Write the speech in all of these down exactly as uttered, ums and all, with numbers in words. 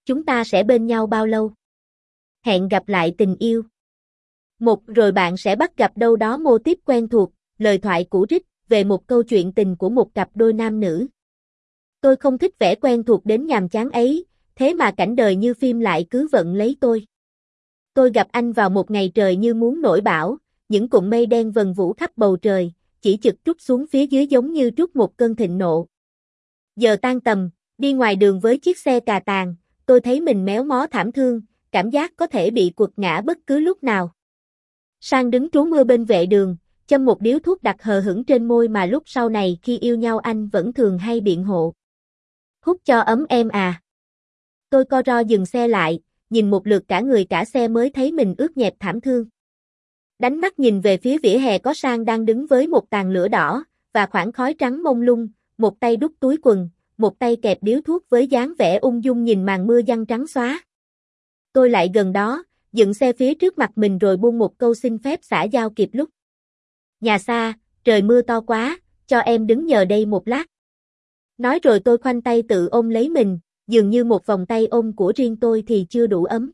chúng ta sẽ bên nhau bao lâu? Hẹn gặp lại tình yêu. Một rồi bạn sẽ bắt gặp đâu đó mô típ quen thuộc, lời thoại cũ rích, về một câu chuyện tình của một cặp đôi nam nữ. Tôi không thích vẻ quen thuộc đến nhàm chán ấy, thế mà cảnh đời như phim lại cứ vận lấy tôi. Tôi gặp anh vào một ngày trời như muốn nổi bão, những cụm mây đen vần vũ khắp bầu trời, chỉ chực trút xuống phía dưới giống như trút một cơn thịnh nộ. Giờ tan tầm, đi ngoài đường với chiếc xe cà tàng, tôi thấy mình méo mó thảm thương, cảm giác có thể bị quật ngã bất cứ lúc nào. Sang đứng trú mưa bên vệ đường, châm một điếu thuốc đặt hờ hững trên môi mà lúc sau này khi yêu nhau anh vẫn thường hay biện hộ. Hút cho ấm em à. Tôi co ro dừng xe lại, nhìn một lượt cả người cả xe mới thấy mình ướt nhẹp thảm thương. Đánh mắt nhìn về phía vỉa hè có Sang đang đứng với một tàn lửa đỏ, và khoảng khói trắng mông lung, một tay đút túi quần, một tay kẹp điếu thuốc với dáng vẻ ung dung nhìn màn mưa giăng trắng xóa. Tôi lại gần đó, dựng xe phía trước mặt mình rồi buông một câu xin phép xã giao kịp lúc. Nhà xa, trời mưa to quá, cho em đứng nhờ đây một lát. Nói rồi tôi khoanh tay tự ôm lấy mình, dường như một vòng tay ôm của riêng tôi thì chưa đủ ấm.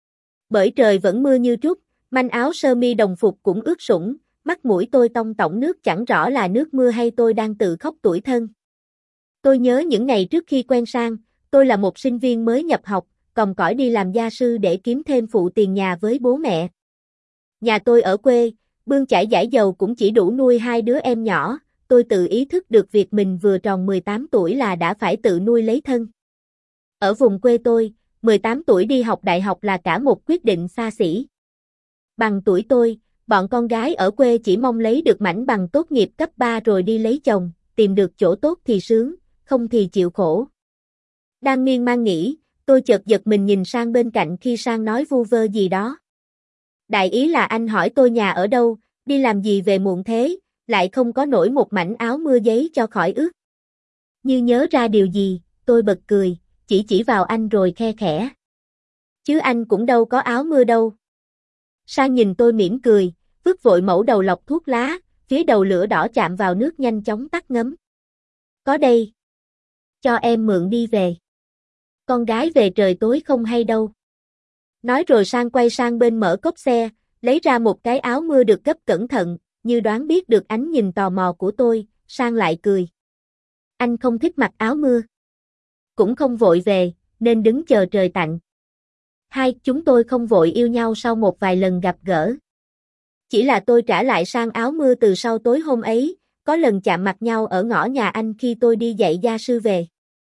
Bởi trời vẫn mưa như trút, manh áo sơ mi đồng phục cũng ướt sũng, mắt mũi tôi tông tổng nước chẳng rõ là nước mưa hay tôi đang tự khóc tủi thân. Tôi nhớ những ngày trước khi quen Sang, tôi là một sinh viên mới nhập học, còng cõi đi làm gia sư để kiếm thêm phụ tiền nhà với bố mẹ. Nhà tôi ở quê, bươn chải giải dầu cũng chỉ đủ nuôi hai đứa em nhỏ, tôi tự ý thức được việc mình vừa tròn mười tám tuổi là đã phải tự nuôi lấy thân. Ở vùng quê tôi, mười tám tuổi đi học đại học là cả một quyết định xa xỉ. Bằng tuổi tôi, bọn con gái ở quê chỉ mong lấy được mảnh bằng tốt nghiệp cấp ba rồi đi lấy chồng, tìm được chỗ tốt thì sướng, không thì chịu khổ. Đang miên man nghĩ, tôi chợt giật mình nhìn sang bên cạnh khi Sang nói vu vơ gì đó. Đại ý là anh hỏi tôi nhà ở đâu, đi làm gì về muộn thế, lại không có nổi một mảnh áo mưa giấy cho khỏi ướt. Như nhớ ra điều gì, tôi bật cười, chỉ chỉ vào anh rồi khe khẽ. Chứ anh cũng đâu có áo mưa đâu. Sang nhìn tôi mỉm cười, vứt vội mẩu đầu lọc thuốc lá, phía đầu lửa đỏ chạm vào nước nhanh chóng tắt ngấm. Có đây. Cho em mượn đi về. Con gái về trời tối không hay đâu. Nói rồi Sang quay sang bên mở cốp xe, lấy ra một cái áo mưa được gấp cẩn thận, như đoán biết được ánh nhìn tò mò của tôi, Sang lại cười. Anh không thích mặc áo mưa. Cũng không vội về, nên đứng chờ trời tạnh. Hai, chúng tôi không vội yêu nhau sau một vài lần gặp gỡ. Chỉ là tôi trả lại Sang áo mưa từ sau tối hôm ấy, có lần chạm mặt nhau ở ngõ nhà anh khi tôi đi dạy gia sư về.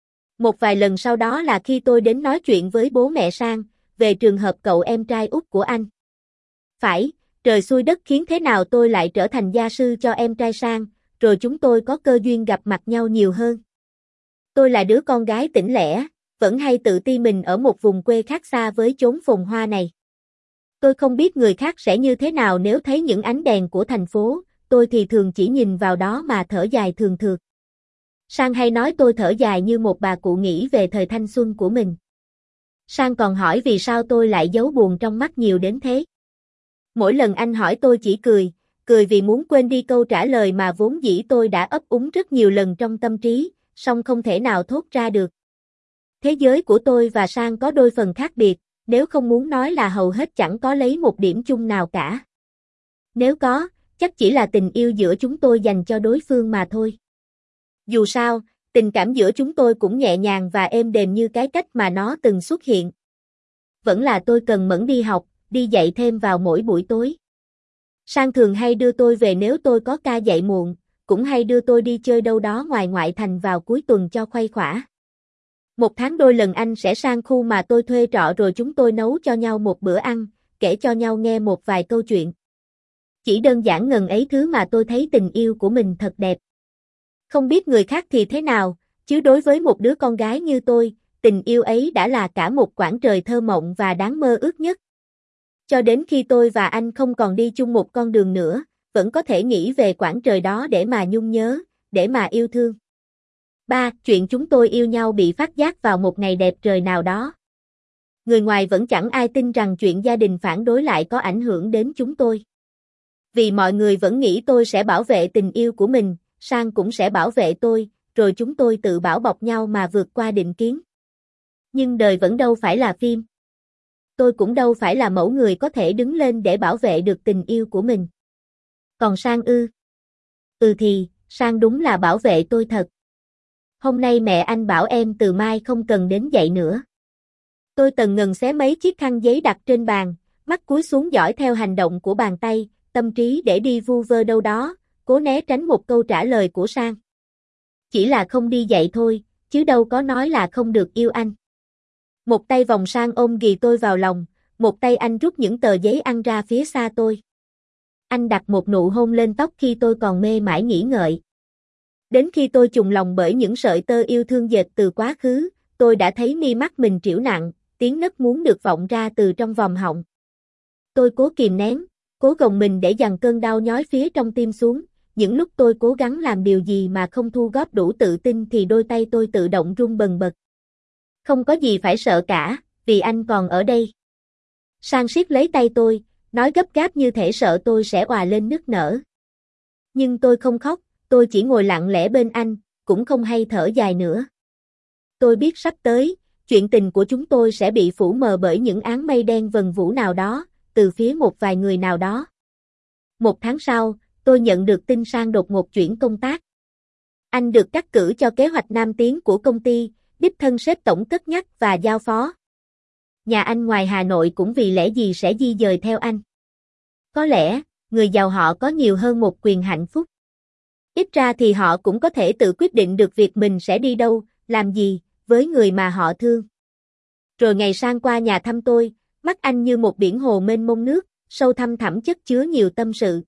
Một vài lần sau đó là khi tôi đến nói chuyện với bố mẹ Sang, về trường hợp cậu em trai út của anh. Phải, trời xui đất khiến thế nào tôi lại trở thành gia sư cho em trai Sang, rồi chúng tôi có cơ duyên gặp mặt nhau nhiều hơn. Tôi là đứa con gái tỉnh lẻ, vẫn hay tự ti mình ở một vùng quê khác xa với chốn phồn hoa này. Tôi không biết người khác sẽ như thế nào nếu thấy những ánh đèn của thành phố, tôi thì thường chỉ nhìn vào đó mà thở dài thường thượt. Sang hay nói tôi thở dài như một bà cụ nghĩ về thời thanh xuân của mình. Sang còn hỏi vì sao tôi lại giấu buồn trong mắt nhiều đến thế. Mỗi lần anh hỏi tôi chỉ cười, cười vì muốn quên đi câu trả lời mà vốn dĩ tôi đã ấp úng rất nhiều lần trong tâm trí, song không thể nào thốt ra được. Thế giới của tôi và Sang có đôi phần khác biệt, nếu không muốn nói là hầu hết chẳng có lấy một điểm chung nào cả. Nếu có, chắc chỉ là tình yêu giữa chúng tôi dành cho đối phương mà thôi. Dù sao, tình cảm giữa chúng tôi cũng nhẹ nhàng và êm đềm như cái cách mà nó từng xuất hiện. Vẫn là tôi cần mẫn đi học, đi dạy thêm vào mỗi buổi tối. Sang thường hay đưa tôi về nếu tôi có ca dạy muộn, cũng hay đưa tôi đi chơi đâu đó ngoài ngoại thành vào cuối tuần cho khuây khỏa. Một tháng đôi lần anh sẽ sang khu mà tôi thuê trọ rồi chúng tôi nấu cho nhau một bữa ăn, kể cho nhau nghe một vài câu chuyện. Chỉ đơn giản ngần ấy thứ mà tôi thấy tình yêu của mình thật đẹp. Không biết người khác thì thế nào, chứ đối với một đứa con gái như tôi, tình yêu ấy đã là cả một quãng trời thơ mộng và đáng mơ ước nhất. Cho đến khi tôi và anh không còn đi chung một con đường nữa, vẫn có thể nghĩ về quãng trời đó để mà nhung nhớ, để mà yêu thương. ba. Chuyện chúng tôi yêu nhau bị phát giác vào một ngày đẹp trời nào đó. Người ngoài vẫn chẳng ai tin rằng chuyện gia đình phản đối lại có ảnh hưởng đến chúng tôi. Vì mọi người vẫn nghĩ tôi sẽ bảo vệ tình yêu của mình, Sang cũng sẽ bảo vệ tôi, rồi chúng tôi tự bảo bọc nhau mà vượt qua định kiến. Nhưng đời vẫn đâu phải là phim. Tôi cũng đâu phải là mẫu người có thể đứng lên để bảo vệ được tình yêu của mình. Còn Sang ư? Ừ thì, Sang đúng là bảo vệ tôi thật. Hôm nay mẹ anh bảo em từ mai không cần đến dậy nữa. Tôi tần ngần xé mấy chiếc khăn giấy đặt trên bàn, mắt cúi xuống dõi theo hành động của bàn tay, tâm trí để đi vu vơ đâu đó, cố né tránh một câu trả lời của Sang. Chỉ là không đi dậy thôi, chứ đâu có nói là không được yêu anh. Một tay vòng Sang ôm ghì tôi vào lòng, một tay anh rút những tờ giấy ăn ra phía xa tôi. Anh đặt một nụ hôn lên tóc khi tôi còn mê mải nghĩ ngợi. Đến khi tôi trùng lòng bởi những sợi tơ yêu thương dệt từ quá khứ, tôi đã thấy mi mắt mình trĩu nặng, tiếng nấc muốn được vọng ra từ trong vòm họng. Tôi cố kìm nén, cố gồng mình để dằn cơn đau nhói phía trong tim xuống, những lúc tôi cố gắng làm điều gì mà không thu góp đủ tự tin thì đôi tay tôi tự động run bần bật. Không có gì phải sợ cả, vì anh còn ở đây. Sang siết lấy tay tôi, nói gấp gáp như thể sợ tôi sẽ òa lên nức nở. Nhưng tôi không khóc, tôi chỉ ngồi lặng lẽ bên anh, cũng không hay thở dài nữa. Tôi biết sắp tới, chuyện tình của chúng tôi sẽ bị phủ mờ bởi những áng mây đen vần vũ nào đó, từ phía một vài người nào đó. Một tháng sau, tôi nhận được tin Sang đột ngột chuyển công tác. Anh được cắt cử cho kế hoạch Nam Tiến của công ty, đích thân sếp tổng cất nhắc và giao phó. Nhà anh ngoài Hà Nội cũng vì lẽ gì sẽ di dời theo anh. Có lẽ, người giàu họ có nhiều hơn một quyền hạnh phúc. Ít ra thì họ cũng có thể tự quyết định được việc mình sẽ đi đâu, làm gì, với người mà họ thương. Rồi ngày Sang qua nhà thăm tôi, mắt anh như một biển hồ mênh mông nước, sâu thăm thẳm chất chứa nhiều tâm sự.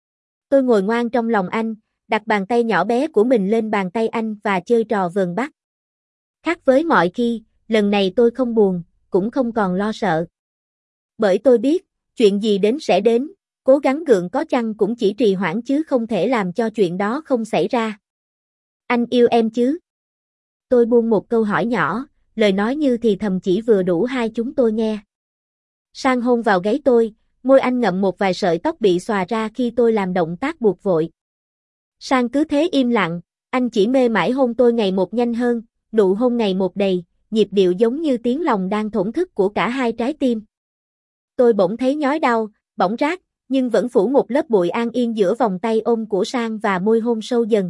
Tôi ngồi ngoan trong lòng anh, đặt bàn tay nhỏ bé của mình lên bàn tay anh và chơi trò vờn bắt. Khác với mọi khi, lần này tôi không buồn, cũng không còn lo sợ. Bởi tôi biết, chuyện gì đến sẽ đến, cố gắng gượng có chăng cũng chỉ trì hoãn chứ không thể làm cho chuyện đó không xảy ra. Anh yêu em chứ? Tôi buông một câu hỏi nhỏ, lời nói như thì thầm chỉ vừa đủ hai chúng tôi nghe. Sang hôn vào gáy tôi, môi anh ngậm một vài sợi tóc bị xòa ra khi tôi làm động tác buộc vội. Sang cứ thế im lặng, anh chỉ mê mải hôn tôi ngày một nhanh hơn, nụ hôn ngày một đầy, nhịp điệu giống như tiếng lòng đang thổn thức của cả hai trái tim. Tôi bỗng thấy nhói đau, bỏng rát, nhưng vẫn phủ một lớp bụi an yên giữa vòng tay ôm của Sang và môi hôn sâu dần.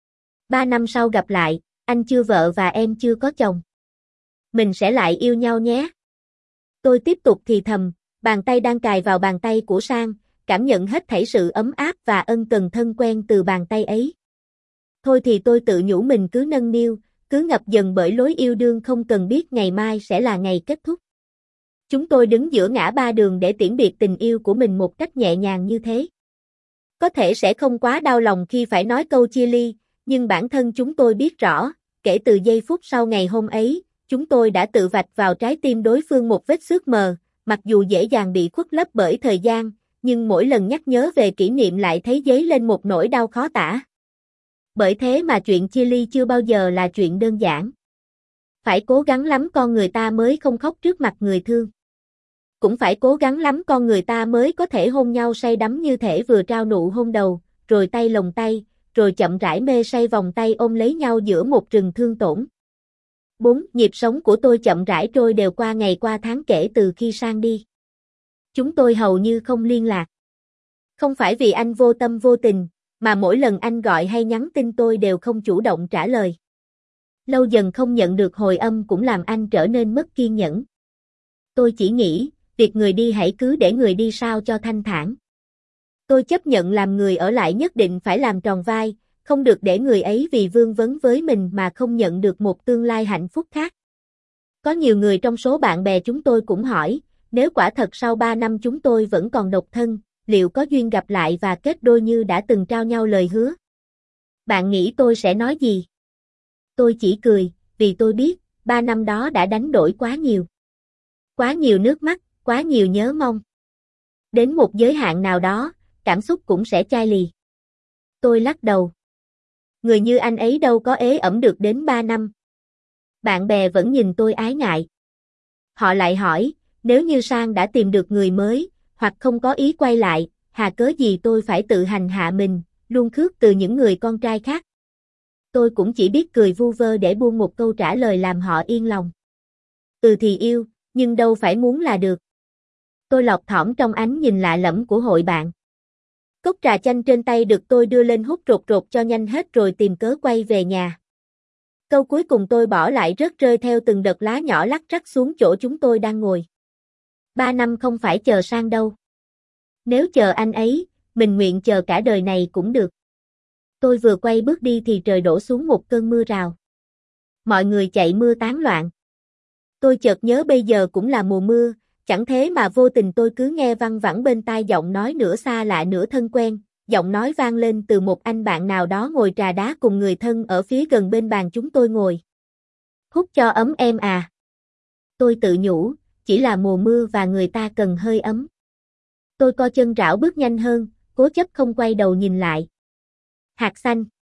Ba năm sau gặp lại, anh chưa vợ và em chưa có chồng. Mình sẽ lại yêu nhau nhé. Tôi tiếp tục thì thầm, bàn tay đang cài vào bàn tay của Sang, cảm nhận hết thảy sự ấm áp và ân cần thân quen từ bàn tay ấy. Thôi thì tôi tự nhủ mình cứ nâng niu, cứ ngập dần bởi lối yêu đương không cần biết ngày mai sẽ là ngày kết thúc. Chúng tôi đứng giữa ngã ba đường để tiễn biệt tình yêu của mình một cách nhẹ nhàng như thế. Có thể sẽ không quá đau lòng khi phải nói câu chia ly, nhưng bản thân chúng tôi biết rõ, kể từ giây phút sau ngày hôm ấy, chúng tôi đã tự vạch vào trái tim đối phương một vết xước mờ, mặc dù dễ dàng bị khuất lấp bởi thời gian, nhưng mỗi lần nhắc nhớ về kỷ niệm lại thấy dấy lên một nỗi đau khó tả. Bởi thế mà chuyện chia ly chưa bao giờ là chuyện đơn giản. Phải cố gắng lắm con người ta mới không khóc trước mặt người thương. Cũng phải cố gắng lắm con người ta mới có thể hôn nhau say đắm như thể vừa trao nụ hôn đầu, rồi tay lồng tay, rồi chậm rãi mê say vòng tay ôm lấy nhau giữa một rừng thương tổn. bốn. Nhịp sống của tôi chậm rãi trôi đều qua ngày qua tháng kể từ khi Sang đi. Chúng tôi hầu như không liên lạc. Không phải vì anh vô tâm vô tình, mà mỗi lần anh gọi hay nhắn tin tôi đều không chủ động trả lời. Lâu dần không nhận được hồi âm cũng làm anh trở nên mất kiên nhẫn. Tôi chỉ nghĩ, việc người đi hãy cứ để người đi sao cho thanh thản. Tôi chấp nhận làm người ở lại nhất định phải làm tròn vai, không được để người ấy vì vương vấn với mình mà không nhận được một tương lai hạnh phúc khác. Có nhiều người trong số bạn bè chúng tôi cũng hỏi, nếu quả thật sau ba năm chúng tôi vẫn còn độc thân, liệu có duyên gặp lại và kết đôi như đã từng trao nhau lời hứa? Bạn nghĩ tôi sẽ nói gì? Tôi chỉ cười, vì tôi biết, ba năm đó đã đánh đổi quá nhiều. Quá nhiều nước mắt, quá nhiều nhớ mong. Đến một giới hạn nào đó, cảm xúc cũng sẽ chai lì. Tôi lắc đầu. Người như anh ấy đâu có ế ẩm được đến ba năm. Bạn bè vẫn nhìn tôi ái ngại. Họ lại hỏi, nếu như Sang đã tìm được người mới, hoặc không có ý quay lại, hà cớ gì tôi phải tự hành hạ mình, luôn khước từ những người con trai khác. Tôi cũng chỉ biết cười vu vơ để buông một câu trả lời làm họ yên lòng. Ừ thì yêu, nhưng đâu phải muốn là được. Tôi lọt thỏm trong ánh nhìn lạ lẫm của hội bạn. Cốc trà chanh trên tay được tôi đưa lên hút rột rột cho nhanh hết rồi tìm cớ quay về nhà. Câu cuối cùng tôi bỏ lại rớt rơi theo từng đợt lá nhỏ lắc rắc xuống chỗ chúng tôi đang ngồi. Ba năm không phải chờ sang đâu. Nếu chờ anh ấy, mình nguyện chờ cả đời này cũng được. Tôi vừa quay bước đi thì trời đổ xuống một cơn mưa rào. Mọi người chạy mưa tán loạn. Tôi chợt nhớ bây giờ cũng là mùa mưa, chẳng thế mà vô tình tôi cứ nghe văng vẳng bên tai giọng nói nửa xa lạ nửa thân quen, giọng nói vang lên từ một anh bạn nào đó ngồi trà đá cùng người thân ở phía gần bên bàn chúng tôi ngồi. Hút cho ấm em à. Tôi tự nhủ, chỉ là mùa mưa và người ta cần hơi ấm. Tôi co chân rảo bước nhanh hơn, cố chấp không quay đầu nhìn lại. Hạt xanh.